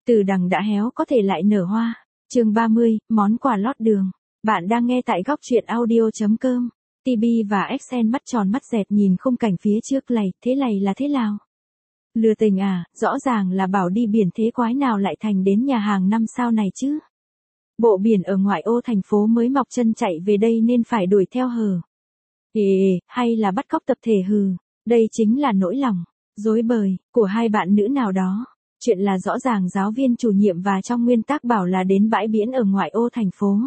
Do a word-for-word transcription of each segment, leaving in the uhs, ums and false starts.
Từ đằng đã héo có thể lại nở hoa. Chương ba mươi, món quà lót đường. Bạn đang nghe tại góc truyện audio.com. tê bê và Excel mắt tròn mắt dẹt nhìn khung cảnh phía trước lầy, thế lầy là thế nào? Lừa tình à, rõ ràng là bảo đi biển thế quái nào lại thành đến nhà hàng năm sao này chứ? Bộ biển ở ngoại ô thành phố mới mọc chân chạy về đây nên phải đuổi theo hờ. Ê, hay là bắt cóc tập thể hừ, đây chính là nỗi lòng, dối bời, của hai bạn nữ nào đó. Chuyện là rõ ràng giáo viên chủ nhiệm và trong nguyên tắc bảo là đến bãi biển ở ngoại ô thành phố.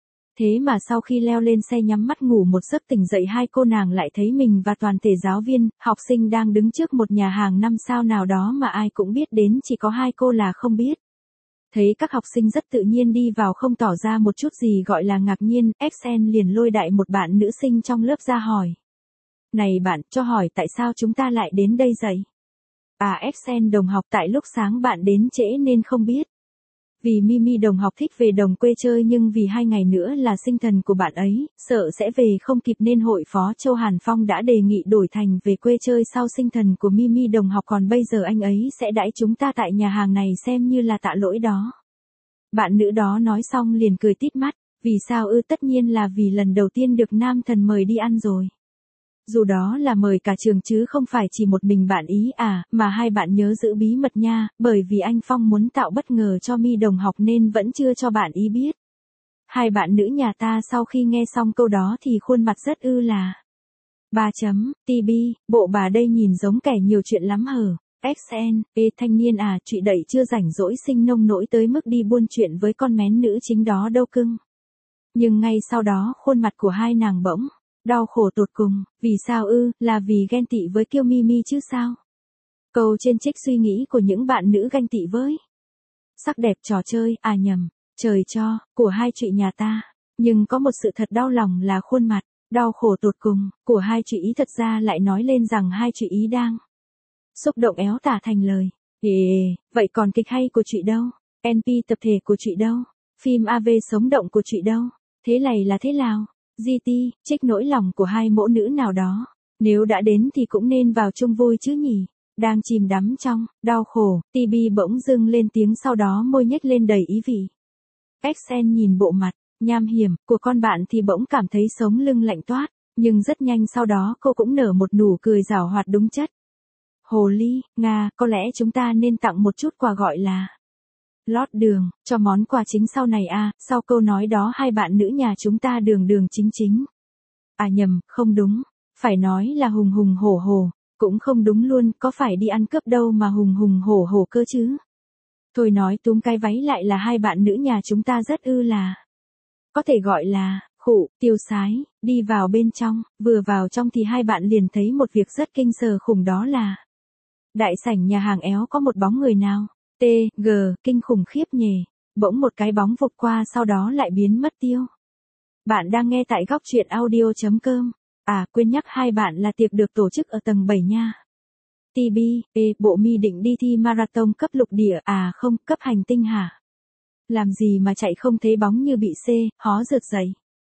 Thế mà sau khi leo lên xe nhắm mắt ngủ một giấc tỉnh dậy hai cô nàng lại thấy mình và toàn thể giáo viên, học sinh đang đứng trước một nhà hàng năm sao nào đó mà ai cũng biết đến, chỉ có hai cô là không biết. Thấy các học sinh rất tự nhiên đi vào không tỏ ra một chút gì gọi là ngạc nhiên, Excel liền lôi đại một bạn nữ sinh trong lớp ra hỏi. Này bạn, cho hỏi tại sao chúng ta lại đến đây vậy? À Excel đồng học, tại lúc sáng bạn đến trễ nên không biết. Vì Mimi đồng học thích về đồng quê chơi nhưng vì hai ngày nữa là sinh thần của bạn ấy, sợ sẽ về không kịp nên hội phó Châu Hàn Phong đã đề nghị đổi thành về quê chơi sau sinh thần của Mimi đồng học, còn bây giờ anh ấy sẽ đãi chúng ta tại nhà hàng này xem như là tạ lỗi đó. Bạn nữ đó nói xong liền cười tít mắt, vì sao ư? Tất nhiên là vì lần đầu tiên được nam thần mời đi ăn rồi. Dù đó là mời cả trường chứ không phải chỉ một mình bạn ý à, mà hai bạn nhớ giữ bí mật nha, bởi vì anh Phong muốn tạo bất ngờ cho Mi đồng học nên vẫn chưa cho bạn ý biết. Hai bạn nữ nhà ta sau khi nghe xong câu đó thì khuôn mặt rất ư là. Ba chấm, tê bê, bộ bà đây nhìn giống kẻ nhiều chuyện lắm hở. Excel, ê thanh niên à, chị đẩy chưa rảnh rỗi sinh nông nỗi tới mức đi buôn chuyện với con mén nữ chính đó đâu cưng. Nhưng ngay sau đó khuôn mặt của hai nàng bỗng đau khổ tột cùng, vì sao ư, là vì ghen tị với Kiêu Mimi chứ sao? Câu trên trích suy nghĩ của những bạn nữ ganh tị với sắc đẹp trò chơi, à nhầm, trời cho, của hai chị nhà ta. Nhưng có một sự thật đau lòng là khuôn mặt đau khổ tột cùng của hai chị ý thật ra lại nói lên rằng hai chị ý đang xúc động éo tả thành lời. Ê, vậy còn kịch hay của chị đâu? en pê tập thể của chị đâu? Phim a vê sống động của chị đâu? Thế này là thế nào? giê tê, trích nỗi lòng của hai mẫu nữ nào đó. Nếu đã đến thì cũng nên vào chung vui chứ nhỉ. Đang chìm đắm trong đau khổ, tê bê bỗng dưng lên tiếng, sau đó môi nhếch lên đầy ý vị. Excel nhìn bộ mặt nham hiểm của con bạn thì bỗng cảm thấy sống lưng lạnh toát, nhưng rất nhanh sau đó cô cũng nở một nụ cười giảo hoạt đúng chất. Hồ ly, Nga, có lẽ chúng ta nên tặng một chút quà gọi là lót đường, cho món quà chính sau này à, sau câu nói đó hai bạn nữ nhà chúng ta đường đường chính chính. À nhầm, không đúng, phải nói là hùng hùng hổ hổ, cũng không đúng luôn, có phải đi ăn cướp đâu mà hùng hùng hổ hổ cơ chứ. Thôi nói túm cái váy lại là hai bạn nữ nhà chúng ta rất ư là. Có thể gọi là, khụ, tiêu sái, đi vào bên trong, vừa vào trong thì hai bạn liền thấy một việc rất kinh sờ khủng, đó là đại sảnh nhà hàng éo có một bóng người nào. T, G, kinh khủng khiếp nhỉ. Bỗng một cái bóng vụt qua sau đó lại biến mất tiêu. Bạn đang nghe tại góc truyện audio.com. À, quên nhắc hai bạn là tiệc được tổ chức ở tầng bảy nha. tê bê, ê, bộ Mi định đi thi marathon cấp lục địa, à không, cấp hành tinh hả? Làm gì mà chạy không thấy bóng như bị C, hó rượt dậy.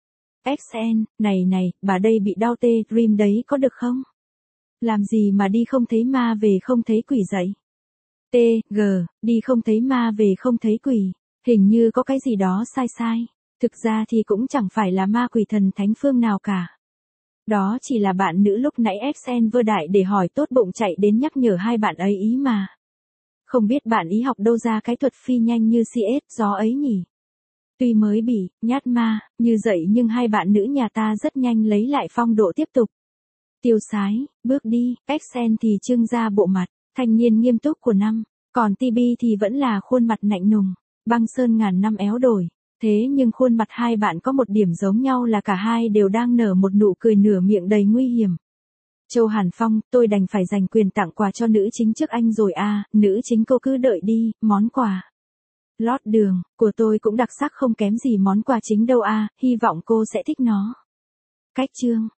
Excel, này này, bà đây bị đau tê, dream đấy có được không? Làm gì mà đi không thấy ma về không thấy quỷ dậy. T, G, đi không thấy ma về không thấy quỷ, hình như có cái gì đó sai sai, thực ra thì cũng chẳng phải là ma quỷ thần thánh phương nào cả. Đó chỉ là bạn nữ lúc nãy Excel vơ đại để hỏi tốt bụng chạy đến nhắc nhở hai bạn ấy ý mà. Không biết bạn ý học đâu ra cái thuật phi nhanh như xê ét gió ấy nhỉ. Tuy mới bị nhát ma như vậy nhưng hai bạn nữ nhà ta rất nhanh lấy lại phong độ tiếp tục. Tiêu sái, bước đi, Excel thì trưng ra bộ mặt thanh niên nghiêm túc của năm, còn tê bê thì vẫn là khuôn mặt lạnh lùng, băng sơn ngàn năm éo đổi. Thế nhưng khuôn mặt hai bạn có một điểm giống nhau là cả hai đều đang nở một nụ cười nửa miệng đầy nguy hiểm. Châu Hàn Phong, tôi đành phải giành quyền tặng quà cho nữ chính trước anh rồi à, nữ chính cô cứ đợi đi, món quà lót đường của tôi cũng đặc sắc không kém gì món quà chính đâu à, hy vọng cô sẽ thích nó. Cách chương